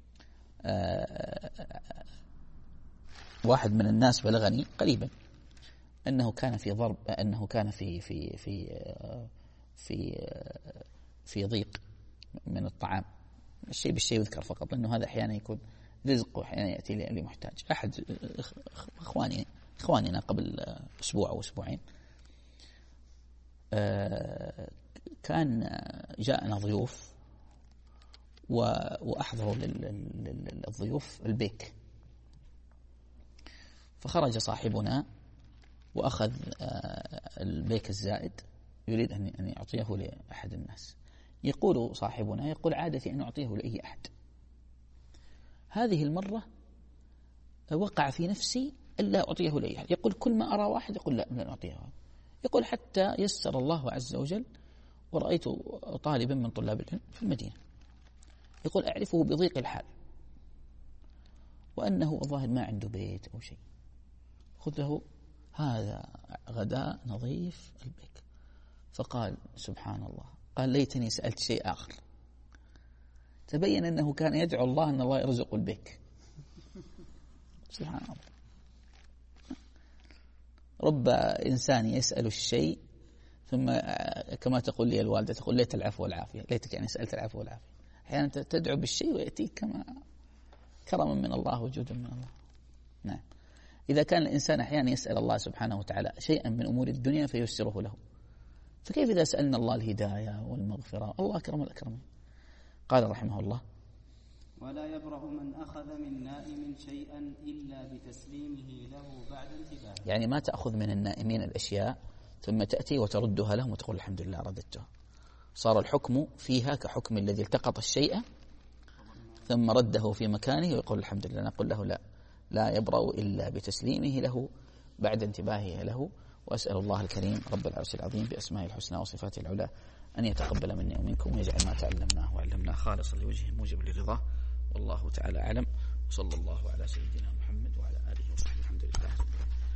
واحد من الناس بلغني قريبا أنه كان في ضرب، أنه كان في في في في في ضيق من الطعام، الشيء بالشيء يذكر فقط، لأنه هذا أحيانا يكون رزق وأحيانا يأتي لمحتاج. أحد إخواني إخواننا قبل أسبوع أو أسبوعين كان جاءنا ضيوف وأحضروا للضيوف البيك، فخرج صاحبنا وأخذ البيك الزائد يريد أن يعطيه لأحد الناس. يقول صاحبنا يقول عادتي أن أعطيه لأي أحد، هذه المرة وقع في نفسي ألا أعطيه لأي أحد. يقول كل ما أرى واحد يقول لا لن أعطيه، يقول حتى يسر الله عز وجل ورأيت طالبا من طلاب العلم في المدينة يقول أعرفه بضيق الحال وأنه الظاهر ما عنده بيت أو شيء، خذ له هذا غداء نظيف البيك. فقال سبحان الله، قال ليتني سألت شيء آخر. تبين أنه كان يدعو الله أن الله يرزق البيك. سبحان الله. رب إنسان يسأل الشيء ثم كما تقول لي الوالدة تقول ليت العفو والعافية، ليتك يعني سألت العفو والعافية. أحيانا تدعو بالشيء ويأتيك كما كرما من الله وجودا من الله. نعم. إذا كان الإنسان أحيانا يسأل الله سبحانه وتعالى شيئا من أمور الدنيا فييسره له، فكيف إذا سألنا الله الهداية والمغفرة؟ الله أكرم الأكرمين. قال رحمه الله
ولا يبرأ من أخذ من نائم شيئا إلا بتسليمه له بعد انتباهه.
يعني ما تأخذ من النائمين الأشياء ثم تأتي وتردها لهم وتقول الحمد لله رددتها، صار الحكم فيها كحكم الذي التقط الشيء ثم رده في مكانه ويقول الحمد لله. نقول له لا، لا يبرأ إلا بتسليمه له بعد انتباهه له. وأسأل الله الكريم رب العرش العظيم بأسمائه الحسنى وصفاته العلى أن يتقبل مني ومنكم ويجعل ما تعلمناه وعلمناه خالصا لوجهه موجب لرضاه، والله تعالى أعلم، وصلى الله على سيدنا محمد.